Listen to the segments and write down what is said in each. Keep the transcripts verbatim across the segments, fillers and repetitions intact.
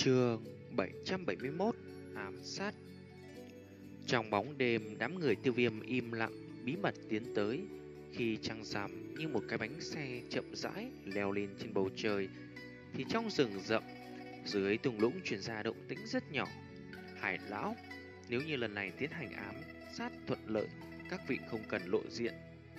Chương bảy trăm bảy mươi mốt. Ám sát. Trong bóng đêm, đám người Tiêu Viêm im lặng, bí mật tiến tới. Khi trăng rằm như một cái bánh xe chậm rãi leo lên trên bầu trời, thì trong rừng rậm, dưới thung lũng truyền ra động tĩnh rất nhỏ. Hải lão, nếu như lần này tiến hành ám sát thuận lợi, các vị không cần lộ diện.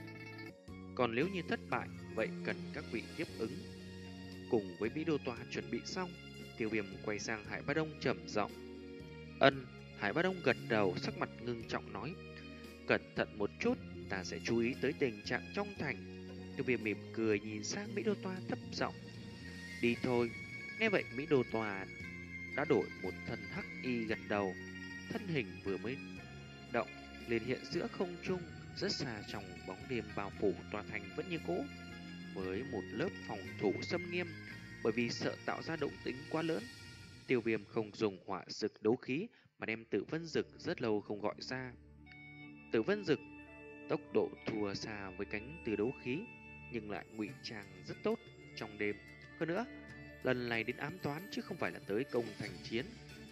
Còn nếu như thất bại, vậy cần các vị tiếp ứng. Cùng với Mỹ Đô Tòa chuẩn bị xong, Tiêu Viêm quay sang Hải Bá Đông trầm giọng. Ân. Hải Bá Đông gật đầu, sắc mặt ngưng trọng nói. Cẩn thận một chút, ta sẽ chú ý tới tình trạng trong thành. Tiêu Viêm mỉm cười nhìn sang Mỹ Đô Tòa thấp giọng. Đi thôi. Nghe vậy Mỹ Đô Tòa đã đổi một thân hắc y gật đầu. Thân hình vừa mới động liền hiện giữa không trung, rất xa trong bóng đêm bao phủ tòa thành vẫn như cũ, với một lớp phòng thủ xâm nghiêm. Bởi vì sợ tạo ra động tĩnh quá lớn, Tiêu Viêm không dùng hỏa dực đấu khí mà đem Tử Vân Dực rất lâu không gọi ra. Tử Vân Dực tốc độ thua xa với cánh từ đấu khí, nhưng lại ngụy trang rất tốt trong đêm. Hơn nữa, lần này đến ám toán chứ không phải là tới công thành chiến.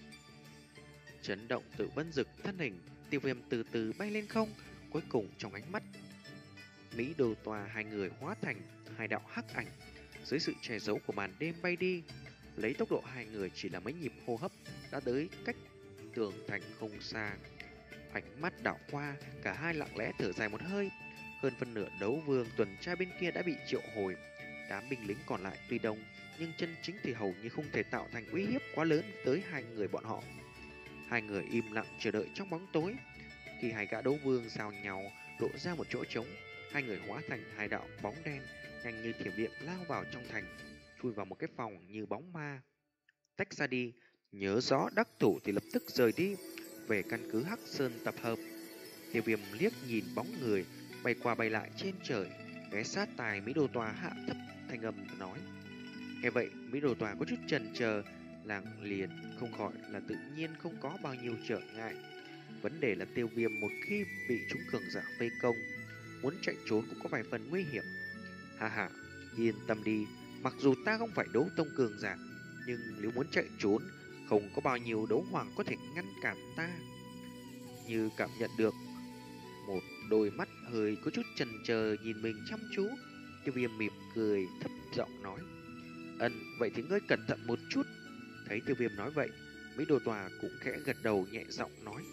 Chấn động Tử Vân Dực, thân hình Tiêu Viêm từ từ bay lên không. Cuối cùng trong ánh mắt Mỹ Đô Tòa, hai người hóa thành hai đạo hắc ảnh dưới sự che giấu của màn đêm bay đi. Lấy tốc độ hai người chỉ là mấy nhịp hô hấp đã tới cách tường thành không xa. Ánh mắt đảo qua, cả hai lặng lẽ thở dài một hơi. Hơn phân nửa đấu vương tuần tra bên kia đã bị triệu hồi. Đám binh lính còn lại tuy đông, nhưng chân chính thì hầu như không thể tạo thành uy hiếp quá lớn tới hai người bọn họ. Hai người im lặng chờ đợi trong bóng tối. Khi hai gã đấu vương giao nhau lộ ra một chỗ trống, hai người hóa thành hai đạo bóng đen, nhanh như thiểm điện lao vào trong thành, chui vào một cái phòng như bóng ma. Tách ra đi, nhớ rõ đắc thủ thì lập tức rời đi, về căn cứ Hắc Sơn tập hợp. Tiêu Viêm liếc nhìn bóng người bay qua bay lại trên trời, ghé sát tai Mỹ Đô Tòa hạ thấp thanh âm nói. Nghe vậy Mỹ Đô Tòa có chút chần chờ, làng liền không khỏi là tự nhiên không có bao nhiêu trở ngại. Vấn đề là Tiêu Viêm một khi bị chúng cường giả vây công, muốn chạy trốn cũng có vài phần nguy hiểm. Hà hà, yên tâm đi, mặc dù ta không phải đấu tông cường giả, nhưng nếu muốn chạy trốn, không có bao nhiêu đấu hoàng có thể ngăn cản ta. Như cảm nhận được một đôi mắt hơi có chút chần chờ nhìn mình chăm chú, Tiêu Viêm mỉm cười thấp giọng nói. Ân, vậy thì ngươi cẩn thận một chút. Thấy Tiêu Viêm nói vậy, Mỹ Đô Tòa cũng khẽ gật đầu nhẹ giọng nói.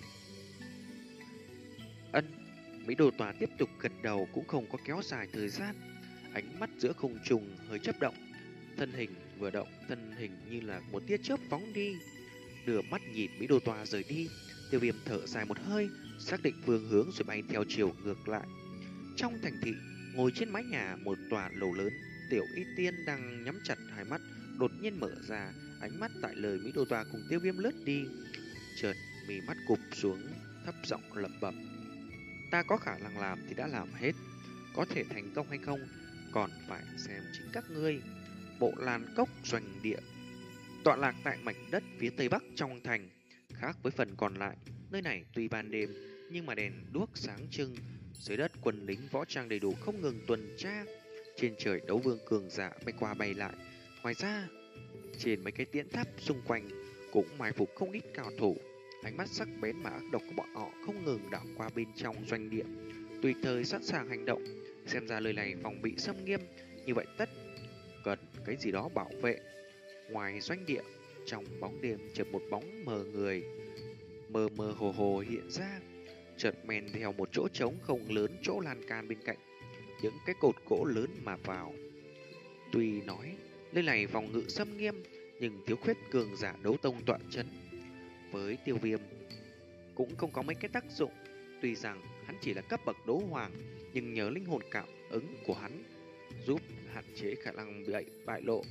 Ân. Mỹ Đô Tòa tiếp tục gật đầu cũng không có kéo dài thời gian. Ánh mắt giữa không trung hơi chớp động, thân hình vừa động, thân hình như là một tia chớp phóng đi. Đưa mắt nhìn Mỹ Đô Tòa rời đi, Tiêu Viêm thở dài một hơi, xác định phương hướng rồi bay theo chiều ngược lại. Trong thành thị, ngồi trên mái nhà một tòa lầu lớn, Tiểu Y Tiên đang nhắm chặt hai mắt, đột nhiên mở ra, ánh mắt tại lời Mỹ Đô Tòa cùng Tiêu Viêm lướt đi. Chợt mí mắt cụp xuống, thấp giọng lẩm bẩm. Ta có khả năng làm thì đã làm hết, có thể thành công hay không còn phải xem chính các ngươi. Bộ Lan Cốc doanh địa tọa lạc tại mảnh đất phía tây bắc trong thành. Khác với phần còn lại, nơi này tuy ban đêm nhưng mà đèn đuốc sáng trưng. Dưới đất quân lính võ trang đầy đủ không ngừng tuần tra. Trên trời đấu vương cường giả bay qua bay lại. Ngoài ra, trên mấy cái tiễn tháp xung quanh cũng mai phục không ít cao thủ. Ánh mắt sắc bén mà ác độc của bọn họ không ngừng đảo qua bên trong doanh địa, tùy thời sẵn sàng hành động. Xem ra lời này phòng bị xâm nghiêm, như vậy tất cần cái gì đó bảo vệ. Ngoài doanh địa, trong bóng đêm chợt một bóng mờ người mờ mờ hồ hồ hiện ra, chợt men theo một chỗ trống không lớn chỗ lan can bên cạnh những cái cột gỗ lớn mà vào. Tuy nói nơi này phòng ngự xâm nghiêm, nhưng thiếu khuyết cường giả đấu tông tọa chân. Với Tiêu Viêm cũng không có mấy cái tác dụng. Tuy rằng hắn chỉ là cấp bậc đấu hoàng, nhưng nhờ linh hồn cảm ứng của hắn giúp hạn chế khả năng bị bại lộ.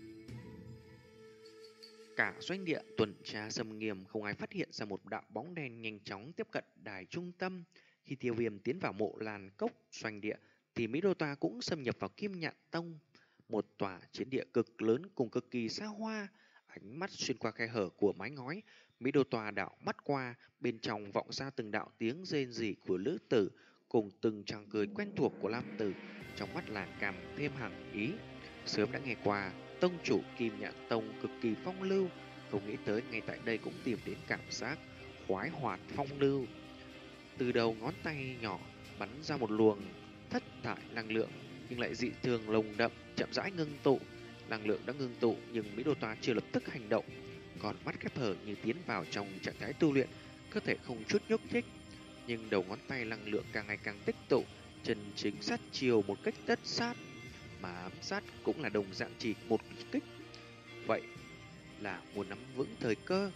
Cả doanh địa tuần tra xâm nghiêm, không ai phát hiện ra một đạo bóng đen nhanh chóng tiếp cận đài trung tâm. Khi Tiêu Viêm tiến vào mộ Lan Cốc doanh địa, thì Mỹ Đô Tòa cũng xâm nhập vào Kim Nhạn Tông, một tòa chiến địa cực lớn cùng cực kỳ xa hoa. Ánh mắt xuyên qua khe hở của mái ngói, Mỹ Đô Tòa đảo mắt qua, bên trong vọng ra từng đạo tiếng rên rỉ của lữ tử cùng từng tràng cười quen thuộc của nam tử. Trong mắt làn càng thêm hằng ý, sớm đã nghe qua. tông chủ Kim Nhạn Tông cực kỳ phong lưu, không nghĩ tới ngay tại đây cũng tìm đến cảm giác khoái hoạt phong lưu. Từ đầu ngón tay nhỏ bắn ra một luồng thất thải năng lượng, nhưng lại dị thường lồng đậm, chậm rãi ngưng tụ. Năng lượng đã ngưng tụ nhưng Mỹ Đô Toa chưa lập tức hành động, còn mắt khép hờ như tiến vào trong trạng thái tu luyện, cơ thể không chút nhúc nhích. Nhưng đầu ngón tay năng lượng càng ngày càng tích tụ, chân chính sát chiều một cách tất sát, mà ám sát cũng là đồng dạng chỉ một kích. Vậy là muốn nắm vững thời cơ.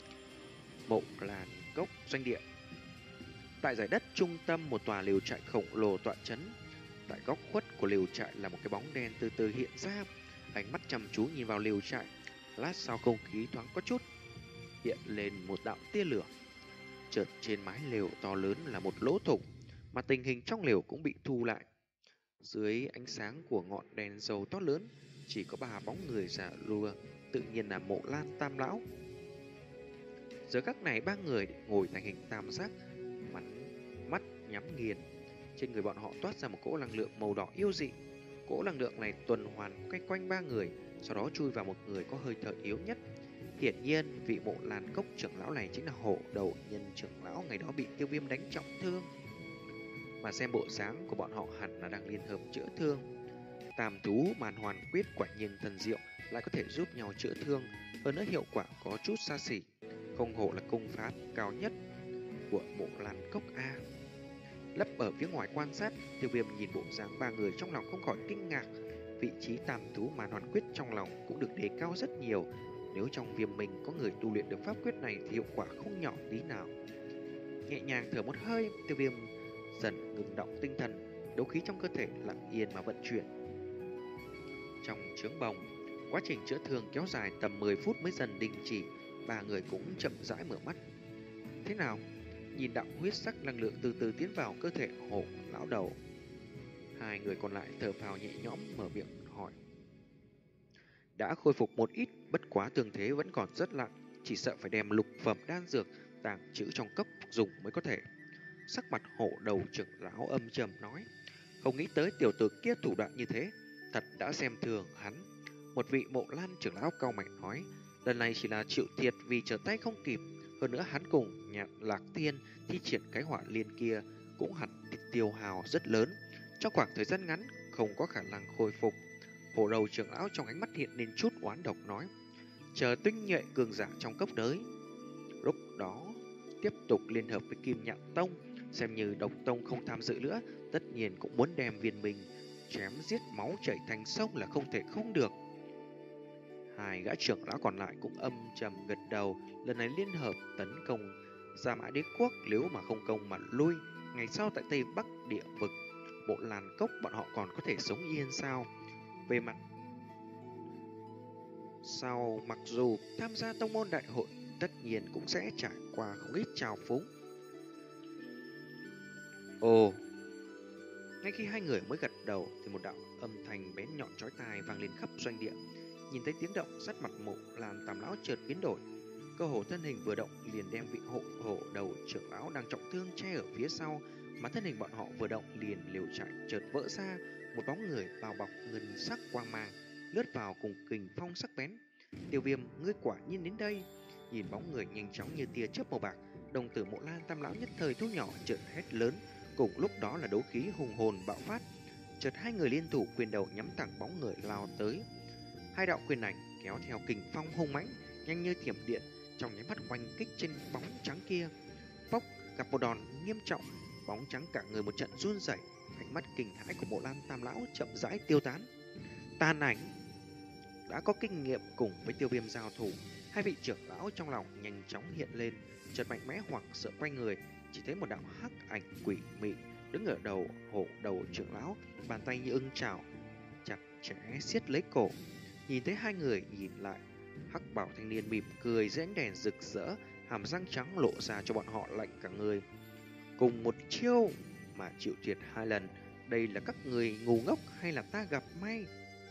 Mộ Lan Cốc doanh địa. Tại giải đất trung tâm một tòa lều trại khổng lồ tọa chấn. Tại góc khuất của lều trại là một cái bóng đen từ từ hiện ra, ánh mắt chăm chú nhìn vào lều trại. Lát sau không khí thoáng có chút hiện lên một đạo tia lửa. Chợt trên mái lều to lớn là một lỗ thủng, mà tình hình trong lều cũng bị thu lại. Dưới ánh sáng của ngọn đèn dầu to lớn, chỉ có ba bóng người già lùa, tự nhiên là Mộ Lan Tam lão. Giờ các này ba người ngồi thành hình tam giác, mắt mắt nhắm nghiền. Trên người bọn họ toát ra một cỗ năng lượng màu đỏ yêu dị. Cỗ năng lượng này tuần hoàn quay quanh ba người, sau đó chui vào một người có hơi thở yếu nhất. Hiển nhiên, vị Mộ Lan Cốc trưởng lão này chính là Hổ Đầu Nhân trưởng lão ngày đó bị Tiêu Viêm đánh trọng thương. Mà xem bộ dáng của bọn họ hẳn là đang liên hợp chữa thương. Tam thú màn hoàn quyết quả nhiên thần diệu, lại có thể giúp nhau chữa thương, hơn nữa hiệu quả có chút xa xỉ. Không hổ là công pháp cao nhất của Mộ Lan Cốc A. Lấp ở phía ngoài quan sát, Tiêu Viêm nhìn bộ dáng ba người trong lòng không khỏi kinh ngạc. Vị trí tam thú màn hoàn quyết trong lòng cũng được đề cao rất nhiều. Nếu trong Viêm mình có người tu luyện được pháp quyết này thì hiệu quả không nhỏ tí nào. Nhẹ nhàng thở một hơi, Tiêu Viêm dần ngừng động tinh thần, đấu khí trong cơ thể lặng yên mà vận chuyển. Trong trướng bồng, quá trình chữa thương kéo dài tầm mười phút mới dần đình chỉ. Ba người cũng chậm rãi mở mắt. Thế nào? Nhìn đạo huyết sắc năng lượng từ từ tiến vào cơ thể Hổ lão đầu. Hai người còn lại thở phào nhẹ nhõm mở miệng hỏi. Đã khôi phục một ít, bất quá thương thế vẫn còn rất nặng, chỉ sợ phải đem lục phẩm đan dược tàng trữ trong cốc dùng mới có thể. Sắc mặt Hổ đầu trưởng lão âm trầm nói, không nghĩ tới tiểu tử kia thủ đoạn như thế, thật đã xem thường hắn. Một vị Mộ Lan trưởng lão cao mạnh nói, lần này chỉ là chịu thiệt vì trở tay không kịp, hơn nữa hắn cùng Nhạn Lạc Tiên thi triển cái hỏa liên kia cũng hẳn tiêu hào rất lớn, trong khoảng thời gian ngắn không có khả năng khôi phục. Hổ đầu trưởng lão trong ánh mắt hiện lên chút oán độc nói, chờ tinh nhuệ cường giả trong cấp đới, lúc đó tiếp tục liên hợp với Kim Nhạn Tông, xem như Độc Tông không tham dự nữa, tất nhiên cũng muốn đem viên mình chém giết máu chảy thành sông là không thể không được. Hai gã trưởng lão còn lại cũng âm trầm gật đầu, lần này liên hợp tấn công Gia Mã Đế quốc, nếu mà không công mà lui, ngày sau tại Tây Bắc địa vực Mộ Lan Cốc bọn họ còn có thể sống yên sao? Về mặt sau, mặc dù tham gia tông môn đại hội, tất nhiên cũng sẽ trải qua không ít trào phúng. Ồ, ngay khi hai người mới gật đầu thì một đạo âm thanh bén nhọn chói tai vang lên khắp doanh địa. Nhìn thấy tiếng động, sắc mặt Mộ Lan Tam lão chợt biến đổi. Cơ hồ thân hình vừa động liền đem vị hộ hổ đầu trưởng lão đang trọng thương che ở phía sau, mà thân hình bọn họ vừa động liền liều chạy chợt vỡ ra, một bóng người bao bọc ngân sắc quang mang lướt vào cùng kình phong sắc bén. Tiêu Viêm, ngươi quả nhiên đến đây. Nhìn bóng người nhanh chóng như tia chớp màu bạc, đồng tử Mộ Lan Tam lão nhất thời thu nhỏ chợt hét lớn, cùng lúc đó là đấu khí hùng hồn bạo phát. Chợt hai người liên thủ quyền đầu nhắm thẳng bóng người lao tới. Hai đạo quyền ảnh kéo theo kình phong hung mãnh, nhanh như thiểm điện, trong nháy mắt oanh kích trên bóng trắng kia. Phốc, gặp một đòn nghiêm trọng, bóng trắng cả người một trận run rẩy, ánh mắt kinh hãi của Mộ Lan Tam lão chậm rãi tiêu tán. Tàn ảnh đã có kinh nghiệm cùng với Tiêu Viêm giao thủ, hai vị trưởng lão trong lòng nhanh chóng hiện lên, chợt mạnh mẽ hoảng sợ quay người, chỉ thấy một đạo hắc ảnh quỷ mị đứng ở đầu Hổ đầu trưởng lão, bàn tay như ưng chảo chặt chẽ siết lấy cổ. Nhìn thấy hai người nhìn lại, hắc bảo thanh niên mỉm cười dưới ánh đèn rực rỡ, hàm răng trắng lộ ra cho bọn họ lạnh cả người. Cùng một chiêu mà chịu thiệt hai lần, đây là các người ngu ngốc hay là ta gặp may?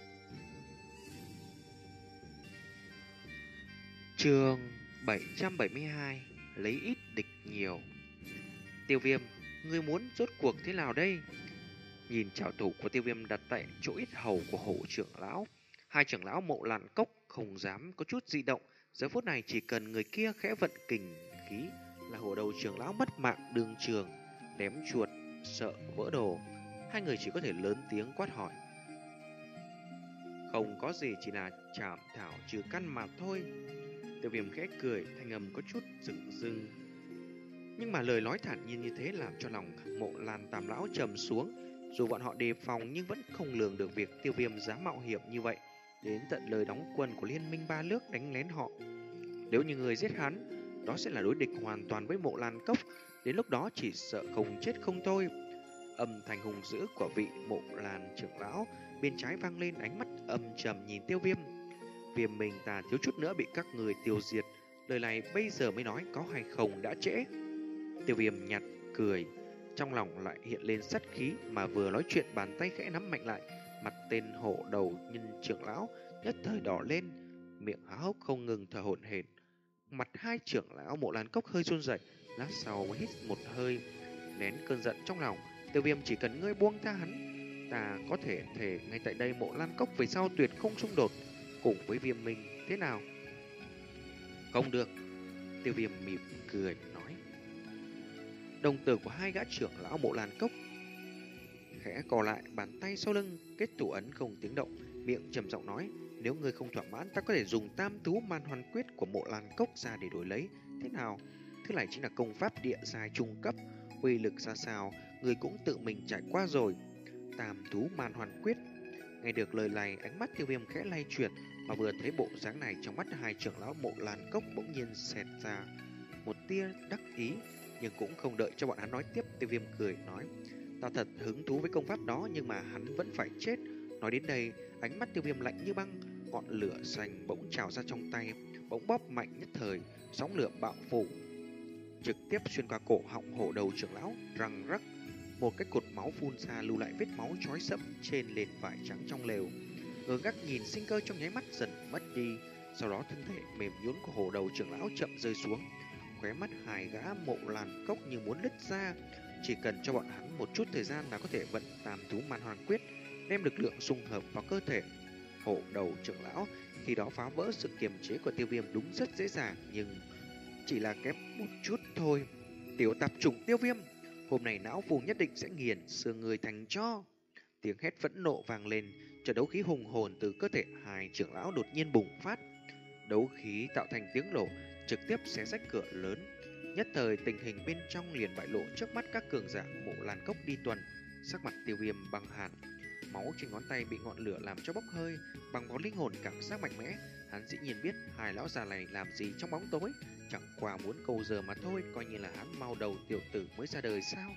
Chương bảy trăm bảy mươi hai, lấy ít địch nhiều. Tiêu Viêm, ngươi muốn rốt cuộc thế nào đây? Nhìn trảo thủ của Tiêu Viêm đặt tại chỗ ít hầu của Hổ trưởng lão, Hai trưởng lão Mộ Lan Cốc không dám có chút di động. Giờ phút này chỉ cần người kia khẽ vận kình khí là hổ đầu trưởng lão mất mạng đương trường, ném chuột sợ vỡ đồ. Hai người chỉ có thể lớn tiếng quát hỏi. Không có gì, chỉ là chảm thảo trừ căn mà thôi. Tiêu Viêm khẽ cười, thanh âm có chút dửng dưng. Nhưng mà lời nói thản nhiên như thế làm cho lòng Mộ Lan Tam lão trầm xuống. Dù bọn họ đề phòng nhưng vẫn không lường được việc Tiêu Viêm dám mạo hiểm như vậy, đến tận lời đóng quân của Liên minh ba nước đánh lén họ. Nếu như người giết hắn, đó sẽ là đối địch hoàn toàn với Mộ Lan Cốc. Đến lúc đó chỉ sợ không chết không thôi. Âm thanh hùng dữ của vị Mộ Lan trưởng lão bên trái vang lên, ánh mắt âm trầm nhìn Tiêu Viêm. Viêm mình ta thiếu chút nữa bị các người tiêu diệt, lời này bây giờ mới nói có hay không đã trễ. Tiêu Viêm nhạt cười, trong lòng lại hiện lên sát khí, mà vừa nói chuyện bàn tay khẽ nắm mạnh lại, mặt tên hổ đầu nhân trưởng lão nhất thời đỏ lên, miệng há hốc không ngừng thở hổn hển. Mặt hai trưởng lão Mộ Lan Cốc hơi run rẩy, lát sau mới hít một hơi, nén cơn giận trong lòng. Tiêu Viêm, chỉ cần ngươi buông tha hắn, ta có thể thể ngay tại đây Mộ Lan Cốc về sau tuyệt không xung đột cùng với Viêm Minh, thế nào? Không được. Tiêu Viêm mỉm cười nói. Đồng tử của hai gã trưởng lão Mộ Lan Cốc khẽ cò lại, bàn tay sau lưng kết thủ ấn không tiếng động, miệng trầm giọng nói. Nếu ngươi không thỏa mãn, ta có thể dùng tam thú man hoàn quyết của Mộ Lan Cốc ra để đổi lấy, thế nào? Thứ này chính là công pháp địa giai trung cấp, uy lực ra sao người cũng tự mình trải qua rồi. Tam thú man hoàn quyết. Nghe được lời này, ánh mắt Tiêu Viêm khẽ lay chuyển, mà vừa thấy bộ dáng này, trong mắt hai trưởng lão Mộ Lan Cốc bỗng nhiên xẹt ra một tia đắc ý, nhưng cũng không đợi cho bọn hắn nói tiếp, Tiêu Viêm cười nói. Ta thật hứng thú với công pháp đó, nhưng mà hắn vẫn phải chết. Nói đến đây, ánh mắt Tiêu Viêm lạnh như băng, ngọn lửa xanh bỗng trào ra trong tay, bỗng bóp mạnh nhất thời, sóng lửa bạo phủ, trực tiếp xuyên qua cổ họng hổ đầu trưởng lão, răng rắc. Một cái cột máu phun ra, lưu lại vết máu chói sẫm trên nền vải trắng trong lều. Ngơ ngác nhìn, sinh cơ trong nháy mắt dần mất đi. Sau đó thân thể mềm nhũn của hổ đầu trưởng lão chậm rơi xuống, khóe mắt hai gã Mộ Lan Cốc như muốn nứt ra. Chỉ cần cho bọn hắn một chút thời gian là có thể vận tam thú man hoàn quyết, đem lực lượng xung hợp vào cơ thể hổ đầu trưởng lão, khi đó phá vỡ sự kiềm chế của Tiêu Viêm đúng rất dễ dàng, nhưng chỉ là kém một chút thôi. Tiểu tạp chủng Tiêu Viêm, hôm nay não phù nhất định sẽ nghiền xương người thành tro. Tiếng hét phẫn nộ vang lên, trận đấu khí hùng hồn từ cơ thể hai trưởng lão đột nhiên bùng phát. Đấu khí tạo thành tiếng nổ, trực tiếp xé rách cửa lớn. Nhất thời tình hình bên trong liền bại lộ trước mắt các cường giả Mộ Lan Cốc đi tuần. Sắc mặt Tiêu Viêm băng hàn, máu trên ngón tay bị ngọn lửa làm cho bốc hơi. Bằng có linh hồn cảm giác mạnh mẽ, hắn dĩ nhiên biết hai lão già này làm gì trong bóng tối, chẳng qua muốn câu giờ mà thôi, coi như là hắn mau đầu tiểu tử mới ra đời sao.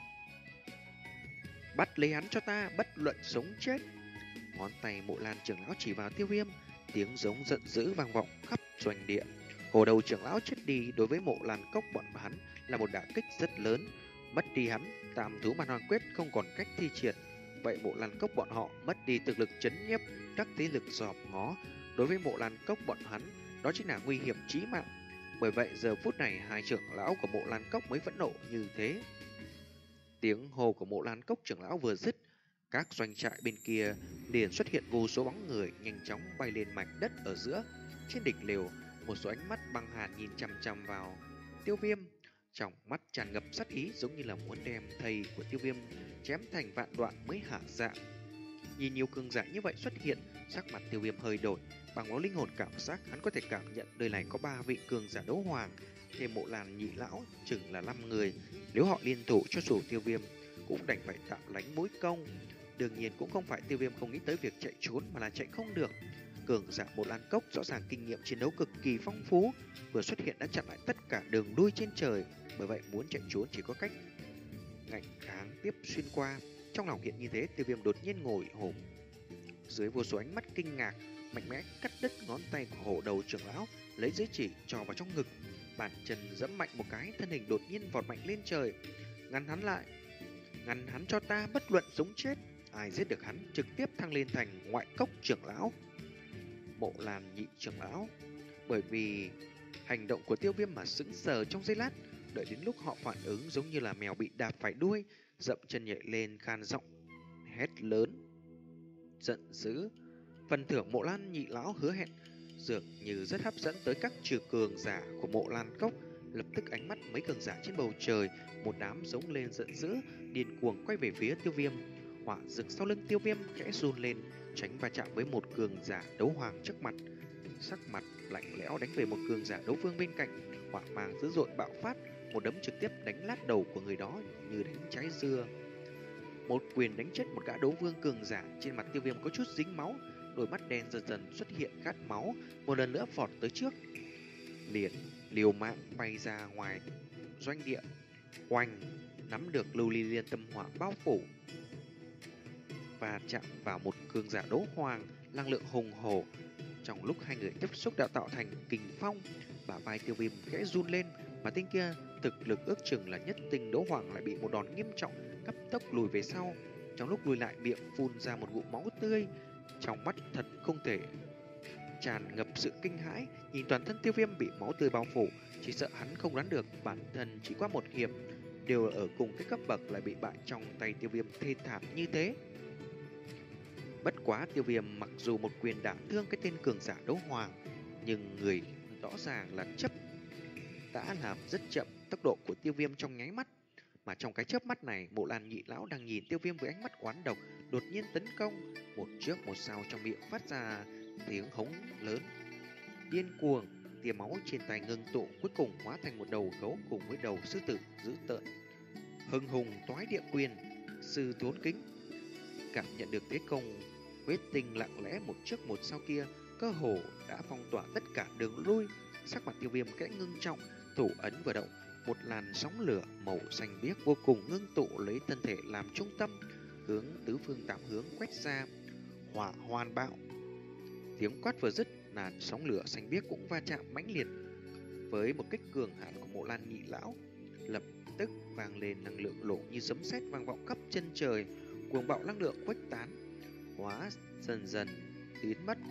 Bắt lấy hắn cho ta, bất luận sống chết. Ngón tay Mộ Lan trưởng lão chỉ vào Tiêu Viêm, tiếng giống giận dữ vang vọng khắp doanh địa. Hồ đầu trưởng lão chết đi đối với Mộ Lan Cốc bọn hắn là một đả kích rất lớn. Mất đi hắn, tam thú man hoàn quyết không còn cách thi triển. Vậy Mộ Lan Cốc bọn họ mất đi thực lực chấn nhiếp các thế lực dòm ngó, đối với Mộ Lan Cốc bọn hắn đó chính là nguy hiểm chí mạng. Bởi vậy giờ phút này hai trưởng lão của Mộ Lan Cốc mới phẫn nộ như thế. Tiếng hô của Mộ Lan Cốc trưởng lão vừa dứt, các doanh trại bên kia liền xuất hiện vô số bóng người nhanh chóng bay lên mảnh đất ở giữa. Trên đỉnh lều, một số ánh mắt băng hàn nhìn chằm chằm vào Tiêu Viêm, trong mắt tràn ngập sát ý, giống như là muốn đem thầy của Tiêu Viêm chém thành vạn đoạn mới hạ dạ. Nhìn nhiều cường giả như vậy xuất hiện, sắc mặt Tiêu Viêm hơi đổi. Bằng máu linh hồn cảm giác, hắn có thể cảm nhận nơi này có ba vị cường giả đấu hoàng, thêm Mộ Lan nhị lão chừng là năm người. Nếu họ liên thủ cho dù Tiêu Viêm cũng đành phải tạm lánh mối công. Đương nhiên cũng không phải Tiêu Viêm không nghĩ tới việc chạy trốn, mà là chạy không được. Cường giả Mộ Lan Cốc rõ ràng kinh nghiệm chiến đấu cực kỳ phong phú, vừa xuất hiện đã chặn lại tất cả đường đuôi trên trời. Bởi vậy muốn chạy trốn chỉ có cách ngạnh kháng tiếp xuyên qua. Trong lòng hiện như thế, Tiêu Viêm đột nhiên ngồi hổm dưới vô số ánh mắt kinh ngạc, mạnh mẽ cắt đứt ngón tay của hổ đầu trưởng lão, lấy giới chỉ trò vào trong ngực, bàn chân giẫm mạnh một cái, thân hình đột nhiên vọt mạnh lên trời. Ngăn hắn lại, ngăn hắn cho ta, bất luận sống chết. Ai giết được hắn trực tiếp thăng lên thành ngoại cốc trưởng lão, Mộ Lan nhị trưởng lão. Bởi vì hành động của Tiêu Viêm mà sững sờ trong giây lát, đợi đến lúc họ phản ứng giống như là mèo bị đạp phải đuôi, dậm chân nhảy lên khan giọng hét lớn giận dữ. Phần thưởng Mộ Lan nhị lão hứa hẹn dường như rất hấp dẫn tới các trừ cường giả của Mộ Lan cốc. Lập tức ánh mắt mấy cường giả trên bầu trời, một đám giống lên giận dữ, điên cuồng quay về phía Tiêu Viêm. Hỏa dực sau lưng Tiêu Viêm khẽ run lên, tránh va chạm với một cường giả đấu hoàng trước mặt. Sắc mặt lạnh lẽo đánh về một cường giả đấu vương bên cạnh, hỏa mang dữ dội bạo phát, một đấm trực tiếp đánh lát đầu của người đó như đánh trái dưa. Một quyền đánh chết một gã đấu vương cường giả, trên mặt Tiêu Viêm có chút dính máu, đôi mắt đen dần dần xuất hiện khát máu, một lần nữa vọt tới trước, liền liều mạng bay ra ngoài doanh địa. Oanh, nắm được lưu ly liên tâm hỏa bao phủ và chạm vào một cường giả đấu hoàng, năng lượng hùng hổ. Trong lúc hai người tiếp xúc đã tạo thành kình phong, bả vai Tiêu Viêm khẽ run lên, mà tên kia thực lực ước chừng là nhất tinh đấu hoàng lại bị một đòn nghiêm trọng, cấp tốc lùi về sau. Trong lúc lùi lại, miệng phun ra một ngụm máu tươi, trong mắt thật không thể tràn ngập sự kinh hãi, nhìn toàn thân Tiêu Viêm bị máu tươi bao phủ, chỉ sợ hắn không đoán được bản thân chỉ qua một hiệp đều ở cùng cái cấp bậc lại bị bại trong tay Tiêu Viêm thê thảm như thế. Bất quá Tiêu Viêm mặc dù một quyền đả thương cái tên cường giả đấu hoàng, nhưng người rõ ràng là chấp đã làm rất chậm tốc độ của Tiêu Viêm trong nháy mắt. Mà trong cái chớp mắt này, Mộ Lan nhị lão đang nhìn Tiêu Viêm với ánh mắt oán độc, đột nhiên tấn công, một trước một sau trong miệng phát ra tiếng hống lớn điên cuồng, tia máu trên tay ngưng tụ, cuối cùng hóa thành một đầu gấu cùng với đầu sư tử dữ tợn. Hưng hùng toái địa quyền, sư thốn kính. Cảm nhận được thế công huyết tinh lặng lẽ một trước một sau kia, cơ hồ đã phong tỏa tất cả đường lui. Sắc mặt Tiêu Viêm kẽ ngưng trọng, thủ ấn vừa động, một làn sóng lửa màu xanh biếc vô cùng ngưng tụ lấy thân thể làm trung tâm, hướng tứ phương tám hướng quét ra. Hỏa hoàn bạo. Tiếng quát vừa dứt, làn sóng lửa xanh biếc cũng va chạm mãnh liệt với một kích cường hạn của Mộ Lan nhị lão, lập tức vang lên năng lượng lộ như sấm sét vang vọng khắp chân trời, cuồng bạo năng lượng khuếch tán, hóa dần dần biến mất.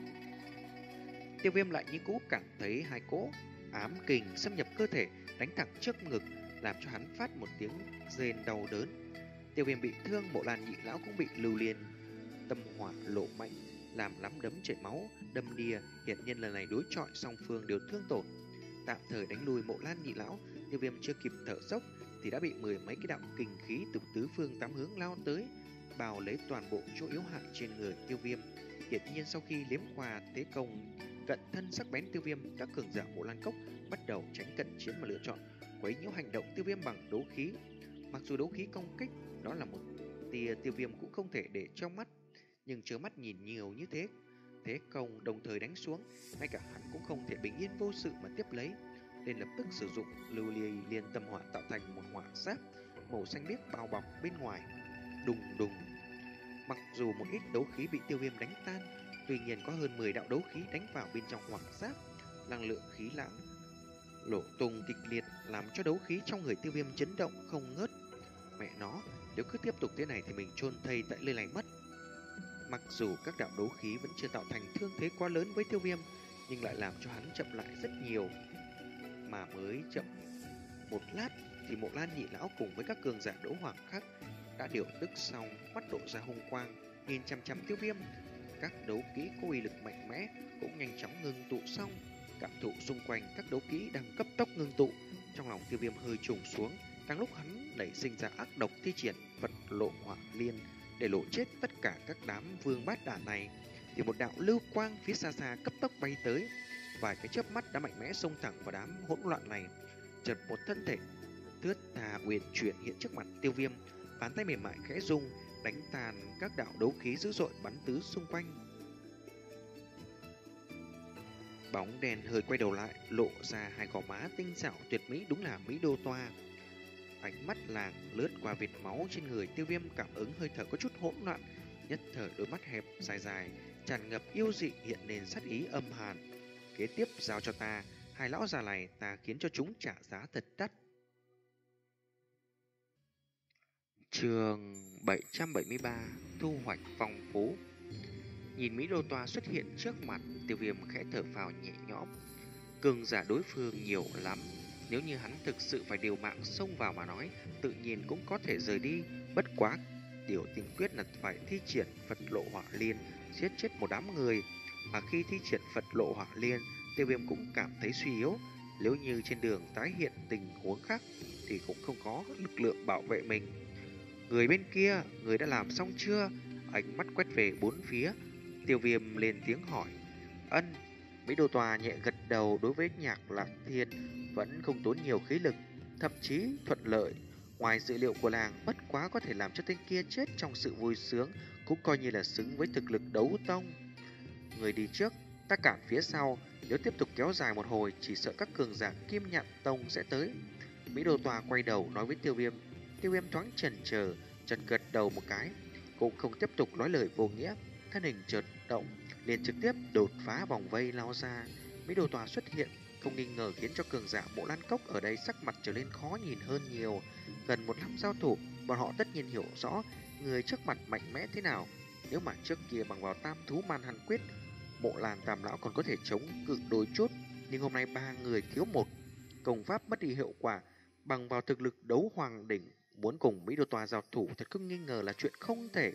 Tiêu Viêm lại như cũ cảm thấy hai cỗ ám kình xâm nhập cơ thể, đánh thẳng trước ngực, làm cho hắn phát một tiếng rên đau đớn. Tiêu Viêm bị thương, Mộ Lan nhị lão cũng bị lưu liên tâm hỏa lộ mạnh, làm lắm đấm chảy máu, đâm đìa. Hiện nhiên lần này đối chọi song phương đều thương tổn. Tạm thời đánh lùi Mộ Lan nhị lão, Tiêu Viêm chưa kịp thở dốc thì đã bị mười mấy cái đạo kình khí từ tứ phương tám hướng lao tới, bào lấy toàn bộ chỗ yếu hại trên người Tiêu Viêm. Hiện nhiên sau khi liếm qua thế công cận thân sắc bén Tiêu Viêm, các cường giả Mộ Lan cốc bắt đầu tránh cận chiến mà lựa chọn quấy nhiễu hành động Tiêu Viêm bằng đấu khí. Mặc dù đấu khí công kích đó là một tia Tiêu Viêm cũng không thể để trong mắt, nhưng chớ mắt nhìn nhiều như thế, thế công đồng thời đánh xuống, ngay cả hắn cũng không thể bình yên vô sự mà tiếp lấy, nên lập tức sử dụng lưu ly liên tâm hỏa tạo thành một hỏa giáp màu xanh biếc bao bọc bên ngoài. Đùng đùng. Mặc dù một ít đấu khí bị Tiêu Viêm đánh tan, tuy nhiên có hơn mười đạo đấu khí đánh vào bên trong hỏa giáp, năng lượng khí lãng lộ tung kịch liệt, làm cho đấu khí trong người Tiêu Viêm chấn động không ngớt. Mẹ nó, nếu cứ tiếp tục thế này thì mình chôn thây tại nơi này mất. Mặc dù các đạo đấu khí vẫn chưa tạo thành thương thế quá lớn với Tiêu Viêm, nhưng lại làm cho hắn chậm lại rất nhiều. Mà mới chậm một lát thì Mộ Lan nhị lão cùng với các cường giả đấu hoàng khác đã điều tức xong, mắt lộ ra hung quang, nhìn chằm chằm Tiêu Viêm. Các đấu kỹ có uy lực mạnh mẽ cũng nhanh chóng ngưng tụ xong, cảm thụ xung quanh các đấu kỹ đang cấp tốc ngưng tụ, trong lòng Tiêu Viêm hơi trùng xuống. Đang lúc hắn nảy sinh ra ác độc thi triển vật lộ hỏa liên để lộ chết tất cả các đám vương bát đả này, thì một đạo lưu quang phía xa xa cấp tốc bay tới, vài cái chớp mắt đã mạnh mẽ xông thẳng vào đám hỗn loạn này. Chợt một thân thể thướt tha uyển chuyển hiện trước mặt Tiêu Viêm, bàn tay mềm mại khẽ rung, đánh tàn các đạo đấu khí dữ dội bắn tứ xung quanh. Bóng đèn hơi quay đầu lại, lộ ra hai gò má tinh xảo tuyệt mỹ, đúng là mỹ đô toa. Ánh mắt làng lướt qua vệt máu trên người Tiêu Viêm, cảm ứng hơi thở có chút hỗn loạn, nhất thời đôi mắt hẹp dài dài tràn ngập yêu dị, hiện lên sát ý âm hàn. Kế tiếp giao cho ta, hai lão già này ta khiến cho chúng trả giá thật đắt. Chương bảy trăm bảy mươi ba, thu hoạch phong phú. Nhìn Mỹ Đô Toa xuất hiện trước mặt, Tiêu Viêm khẽ thở phào nhẹ nhõm. Cường giả đối phương nhiều lắm, nếu như hắn thực sự phải điều mạng xông vào mà nói, tự nhiên cũng có thể rời đi. Bất quá điều tiên quyết là phải thi triển vật lộ hỏa liên giết chết một đám người. Mà khi thi triển Phật lộ hỏa liên, Tiêu Viêm cũng cảm thấy suy yếu. Nếu như trên đường tái hiện tình huống khác thì cũng không có lực lượng bảo vệ mình. Người bên kia, người đã làm xong chưa? Ánh mắt quét về bốn phía, Tiêu Viêm lên tiếng hỏi. Ân. Mỹ Đô Tòa nhẹ gật đầu. Đối với Nhạc Lạc Thiên vẫn không tốn nhiều khí lực, thậm chí thuận lợi. Ngoài dự liệu của làng, bất quá có thể làm cho tên kia chết trong sự vui sướng, cũng coi như là xứng với thực lực đấu tông. Người đi trước, ta cản phía sau. Nếu tiếp tục kéo dài một hồi, chỉ sợ các cường giả Kim Nhạn Tông sẽ tới. Mỹ Đô Tòa quay đầu nói với Tiêu Viêm. Tiêu Viêm thoáng chần chờ, chợt gật đầu một cái, cũng không tiếp tục nói lời vô nghĩa. Thân hình chợt động, liền trực tiếp đột phá vòng vây lao ra. Mỹ Đô Tòa xuất hiện không nghi ngờ khiến cho cường giả Mộ Lan Cốc ở đây sắc mặt trở nên khó nhìn hơn nhiều. Gần một năm giao thủ, bọn họ tất nhiên hiểu rõ người trước mặt mạnh mẽ thế nào. Nếu mà trước kia bằng vào tam thú man hàn quyết, Mộ Lan Tam lão còn có thể chống cự đôi chút, nhưng hôm nay ba người thiếu một, công pháp mất đi hiệu quả. Bằng vào thực lực đấu hoàng đỉnh, muốn cùng Mỹ Đô Tòa giao thủ thật không nghi ngờ là chuyện không thể.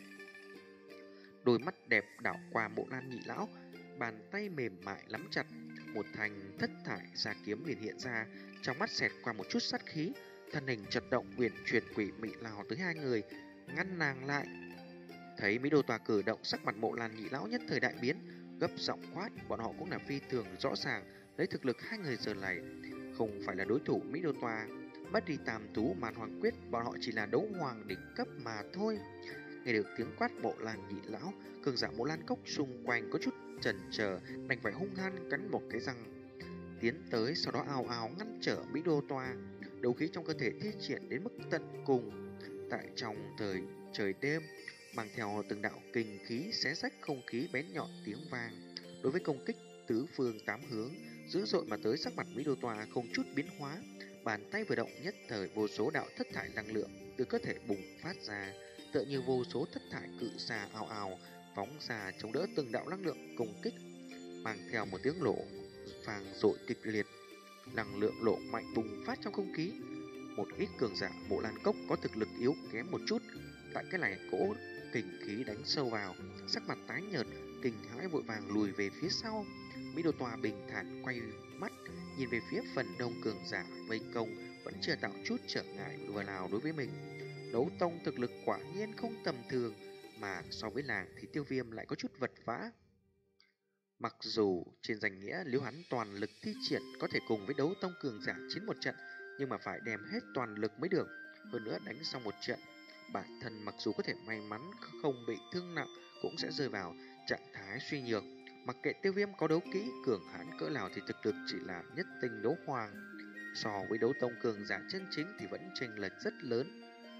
Đôi mắt đẹp đảo qua Mộ Lan nhị lão, bàn tay mềm mại nắm chặt một thanh thất thải gia kiếm liền hiện ra, trong mắt xẹt qua một chút sát khí, thân hình chật động uyển chuyển quỷ mị lao tới hai người, ngăn nàng lại. Thấy Mỹ Đô Tòa cử động, sắc mặt Mộ Lan nhị lão nhất thời đại biến, gấp giọng quát. Bọn họ cũng là phi thường rõ ràng, lấy thực lực hai người giờ này không phải là đối thủ Mỹ Đô Tòa. Mất đi tam thú màn hoàng quyết, bọn họ chỉ là đấu hoàng đỉnh cấp mà thôi. Nghe được tiếng quát Mộ Lan nhị lão, cường giả Mộ Lan Cốc xung quanh có chút chần chờ, đành phải hung hăng cắn một cái răng tiến tới, sau đó ào ào ngăn trở Mỹ Đô Tòa. Đấu khí trong cơ thể thi triển đến mức tận cùng, tại trong thời trời đêm mang theo từng đạo kinh khí xé rách không khí, bén nhọn tiếng vang. Đối với công kích tứ phương tám hướng dữ dội mà tới, sắc mặt Mỹ Đô Tòa không chút biến hóa, bàn tay vừa động nhất thời vô số đạo thất thải năng lượng từ cơ thể bùng phát ra, tựa như vô số thất thải cự xà ào ào phóng ra chống đỡ từng đạo năng lượng công kích, mang theo một tiếng nổ vang dội kịch liệt. Năng lượng lộ mạnh bùng phát trong không khí. Một ít cường giả Mộ Lan Cốc có thực lực yếu kém một chút, tại cái này cỗ kình khí đánh sâu vào, sắc mặt tái nhợt, kinh hãi vội vàng lùi về phía sau. Mỹ Đô Tòa bình thản quay mắt nhìn về phía phần đông cường giả vây công, vẫn chưa tạo chút trở ngại vừa nào đối với mình. Đấu tông thực lực quả nhiên không tầm thường, mà so với làng thì Tiêu Viêm lại có chút vật vã. Mặc dù trên danh nghĩa nếu hắn toàn lực thi triển có thể cùng với đấu tông cường giả chiến một trận, nhưng mà phải đem hết toàn lực mới được. Hơn nữa đánh xong một trận, bản thân mặc dù có thể may mắn không bị thương nặng, cũng sẽ rơi vào trạng thái suy nhược. Mặc kệ Tiêu Viêm có đấu kỹ cường hãn cỡ nào thì thực lực chỉ là nhất tinh đấu hoàng, so với đấu tông cường giả chân chính thì vẫn chênh lệch rất lớn.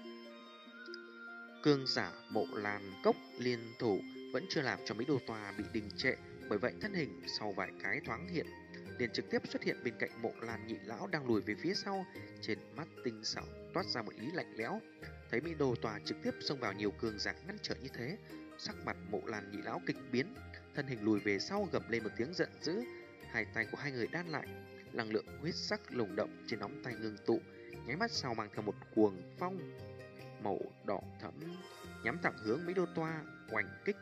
Cường giả Mộ Lan Cốc liên thủ vẫn chưa làm cho Mỹ Đô Tòa bị đình trệ, bởi vậy thân hình sau vài cái thoáng hiện liền trực tiếp xuất hiện bên cạnh Mộ Lan nhị lão đang lùi về phía sau. Trên mắt tinh xảo toát ra một ý lạnh lẽo. Thấy Mỹ Đô Tòa trực tiếp xông vào nhiều cường giả ngăn trở như thế, sắc mặt Mộ Lan nhị lão kịch biến, thân hình lùi về sau gầm lên một tiếng giận dữ. Hai tay của hai người đan lại, năng lượng huyết sắc lồng động trên nắm tay ngưng tụ, nháy mắt sau mang theo một cuồng phong màu đỏ thẫm nhắm thẳng hướng Mỹ Đô Tòa oanh kích.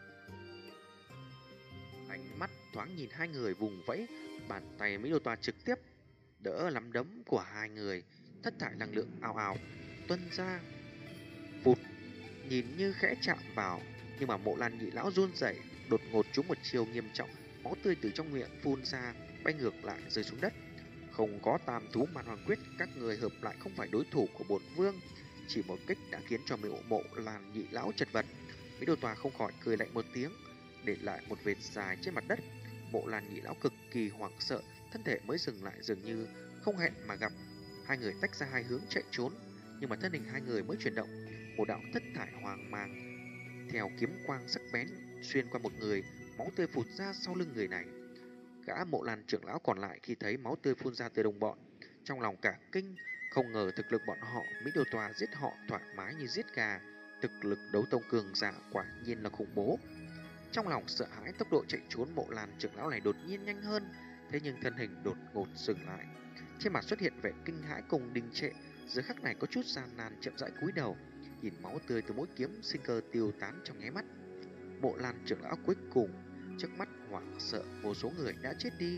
Ánh mắt thoáng nhìn hai người vùng vẫy, bàn tay Mỹ Đô Tòa trực tiếp đỡ nắm đấm của hai người, thất thải năng lượng ào ào tuôn ra. Phụt, nhìn như khẽ chạm vào, nhưng mà Mộ Lan nhị lão run rẩy, đột ngột trúng một chiêu nghiêm trọng, máu tươi từ trong miệng phun ra, bay ngược lại rơi xuống đất. Không có tam thú màn hoàng quyết, các người hợp lại không phải đối thủ của bổn vương. Chỉ một kích đã khiến cho Mộ Mộ Lan nhị lão chật vật. Mỹ Đô Tòa không khỏi cười lạnh một tiếng, để lại một vệt dài trên mặt đất. Mộ Lan nhị lão cực kỳ hoảng sợ, thân thể mới dừng lại dường như không hẹn mà gặp. Hai người tách ra hai hướng chạy trốn, nhưng mà thân hình hai người mới chuyển động, một đạo thất thải hoàng mang theo kiếm quang sắc bén xuyên qua một người, máu tươi phụt ra sau lưng người này. Gã Mộ Lan trưởng lão còn lại khi thấy máu tươi phun ra từ đồng bọn, trong lòng cả kinh, không ngờ thực lực bọn họ Mỹ Đô Tòa giết họ thoải mái như giết gà. Thực lực đấu tông cường giả quả nhiên là khủng bố. Trong lòng sợ hãi, tốc độ chạy trốn Mộ Lan trưởng lão này đột nhiên nhanh hơn, thế nhưng thân hình đột ngột dừng lại, trên mặt xuất hiện vẻ kinh hãi cùng đình trệ. Giờ khắc này có chút gian nan chậm rãi cúi đầu, nhìn máu tươi từ mũi kiếm sinh cơ tiêu tán trong nháy mắt. Mộ Lan trưởng lão cuối cùng, trước mắt hoảng sợ vô số người đã chết đi.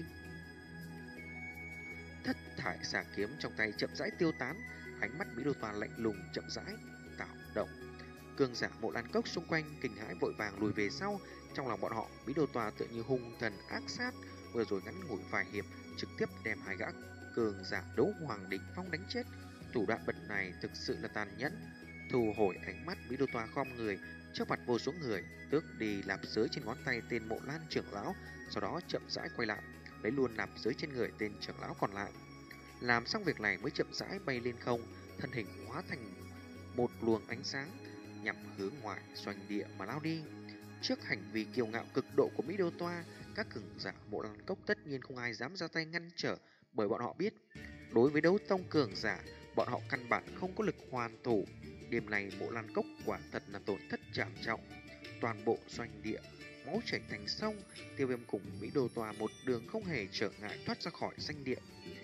Thất thải xà kiếm trong tay chậm rãi tiêu tán, ánh mắt Mỹ Đô Toa lạnh lùng chậm rãi tạo động. Cường giả Mộ Lan Cốc xung quanh kinh hãi vội vàng lùi về sau, trong lòng bọn họ Mỹ Đô Toa tựa như hung thần ác sát, vừa rồi ngắn ngủi vài hiệp trực tiếp đem hai gã cường giả đấu hoàng đỉnh phong đánh chết. Thủ đoạn bật này thực sự là tàn nhẫn. Thu hồi ánh mắt, Mỹ Đô Toa khom người trước mặt vô số người, tước đi lạp giới trên ngón tay tên Mộ Lan trưởng lão, sau đó chậm rãi quay lại lấy luôn lạp giới trên người tên trưởng lão còn lại. Làm xong việc này mới chậm rãi bay lên không, thân hình hóa thành một luồng ánh sáng nhằm hướng ngoài doanh địa mà lao đi. Trước hành vi kiêu ngạo cực độ của Mỹ Đô Toa, các cường giả Mộ Lan Cốc tất nhiên không ai dám ra tay ngăn trở, bởi bọn họ biết đối với đấu tông cường giả, bọn họ căn bản không có lực hoàn thủ. Đêm này Mộ Lan Cốc quả thật là tổn thất trảm trọng, toàn bộ doanh địa máu chảy thành sông. Tiêu Viêm cùng Mỹ Đô Toa một đường không hề trở ngại thoát ra khỏi doanh địa.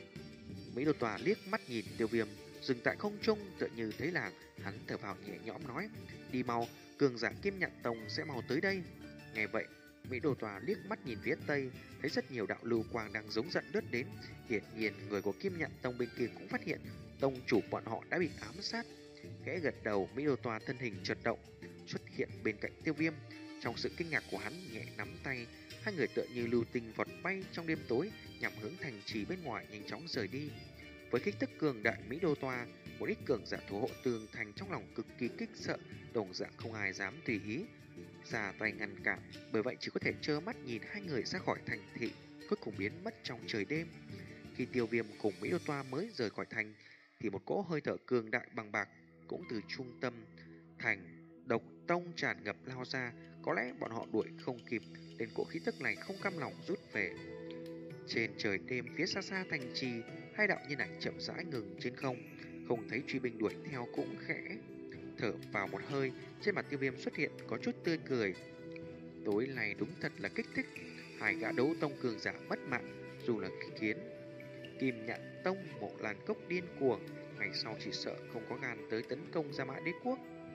Mỹ Đô Toa liếc mắt nhìn Tiêu Viêm dừng tại không trung, tựa như thấy làng, hắn thở vào nhẹ nhõm nói: đi mau, cường giả Kim Nhạn Tông sẽ mau tới đây. Nghe vậy, Mỹ Đô Toa liếc mắt nhìn phía tây, thấy rất nhiều đạo lưu quang đang giống giận lướt đến. Hiển nhiên người của Kim Nhạn Tông bên kia cũng phát hiện tông chủ bọn họ đã bị ám sát. Khẽ gật đầu, Mỹ Đô Toa thân hình chợt động, xuất hiện bên cạnh Tiêu Viêm. Trong sự kinh ngạc của hắn, nhẹ nắm tay, hai người tựa như lưu tinh vọt bay trong đêm tối, nhằm hướng thành trì bên ngoài nhanh chóng rời đi. Với kích thước cường đại Mỹ Đô Toa, một ít cường giả thủ hộ tường thành trong lòng cực kỳ kích sợ, đồng dạng không ai dám tùy ý ra tay ngăn cản, bởi vậy chỉ có thể trơ mắt nhìn hai người ra khỏi thành thị, cuối cùng biến mất trong trời đêm. Khi Tiêu Viêm cùng Mỹ Đô Toa mới rời khỏi thành, thì một cỗ hơi thở cường đại bằng bạc cũng từ trung tâm thành độc tông tràn ngập lao ra. Có lẽ bọn họ đuổi không kịp, nên cỗ khí tức này không cam lòng rút về. Trên trời đêm phía xa xa thành trì, hai đạo nhân ảnh chậm rãi ngừng trên không, không thấy truy binh đuổi theo cũng khẽ thở vào một hơi. Trên mặt Tiêu Viêm xuất hiện có chút tươi cười. Tối nay đúng thật là kích thích, hai gã đấu tông cường giả mất mạng, dù là khiến Kim Nhạn Tông Mộ Lan Cốc điên cuồng, ngày sau chỉ sợ không có gan tới tấn công Gia Mã Đế Quốc.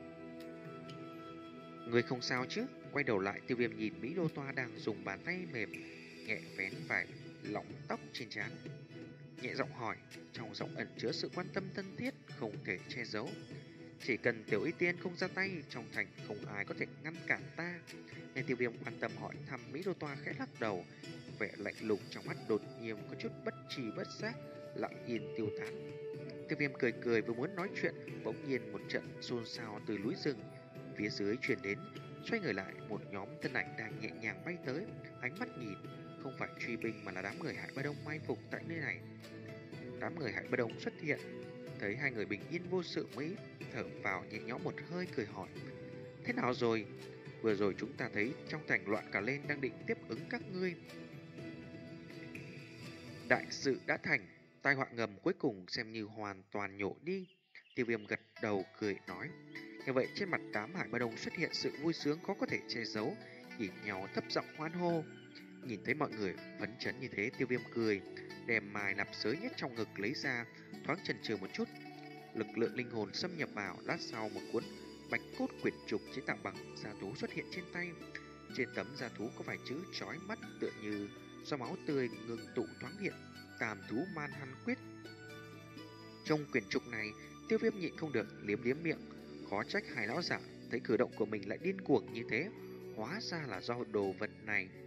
Người không sao chứ? Quay đầu lại, Tiêu Viêm nhìn Mỹ Đô Toa đang dùng bàn tay mềm nhẹ vén vài lọng tóc trên trán, nhẹ giọng hỏi, trong giọng ẩn chứa sự quan tâm thân thiết không thể che giấu. Chỉ cần Tiểu Y Tiên không ra tay, trong thành không ai có thể ngăn cản ta. Nghe Tiêu Viêm quan tâm hỏi thăm, Mỹ Đô Toa khẽ lắc đầu, vẻ lạnh lùng trong mắt đột nhiên có chút bất trì bất giác, lặng yên tiêu tán. Tiêu Viêm cười cười vừa muốn nói chuyện, bỗng nhiên một trận xôn xao từ núi rừng phía dưới truyền đến. Xoay người lại, một nhóm thân ảnh đang nhẹ nhàng bay tới, ánh mắt nhìn không phải truy binh mà là đám người Hải Ba Đông mai phục tại nơi này. Đám người Hải Ba Đông xuất hiện, thấy hai người bình yên vô sự mới thở vào nhẹ nhõm một hơi, cười hỏi: thế nào rồi? Vừa rồi chúng ta thấy trong thành loạn cả lên, đang định tiếp ứng các ngươi. Đại sự đã thành, tai họa ngầm cuối cùng xem như hoàn toàn nhổ đi. Tiêu Viêm gật đầu cười nói. Như vậy trên mặt đám Hải Ba Đông xuất hiện sự vui sướng khó có thể che giấu, nhìn nhau thấp giọng hoan hô. Nhìn thấy mọi người phấn chấn như thế, Tiêu Viêm cười, đem mài nạp giới nhất trong ngực lấy ra, thoáng chần chừ một chút, lực lượng linh hồn xâm nhập vào. Lát sau, một cuốn bạch cốt quyển trục chế tạo bằng da thú xuất hiện trên tay. Trên tấm da thú có vài chữ chói mắt, tựa như do máu tươi ngừng tụ thoáng hiện: Tàm Thú Man Hăn Quyết. Trong quyển trục này, Tiêu Viêm nhịn không được liếm liếm miệng, khó trách hai lão giả thấy cử động của mình lại điên cuồng như thế, hóa ra là do đồ vật này